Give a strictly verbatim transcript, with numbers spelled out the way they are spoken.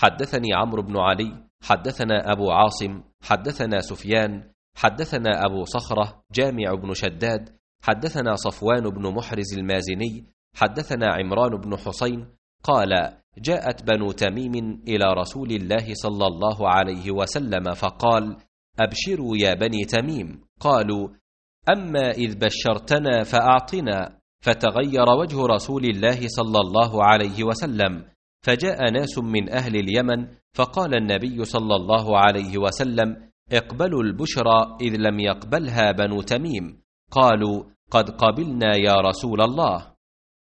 حدثني عمرو بن علي حدثنا أبو عاصم حدثنا سفيان حدثنا أبو صخرة جامع بن شداد حدثنا صفوان بن محرز المازني حدثنا عمران بن حسين قال: جاءت بنو تميم إلى رسول الله صلى الله عليه وسلم فقال: أبشروا يا بني تميم. قالوا: أما إذ بشرتنا فأعطنا. فتغير وجه رسول الله صلى الله عليه وسلم، فجاء ناس من أهل اليمن، فقال النبي صلى الله عليه وسلم: اقبلوا البشرى إذ لم يقبلها بنو تميم. قالوا: قد قبلنا يا رسول الله.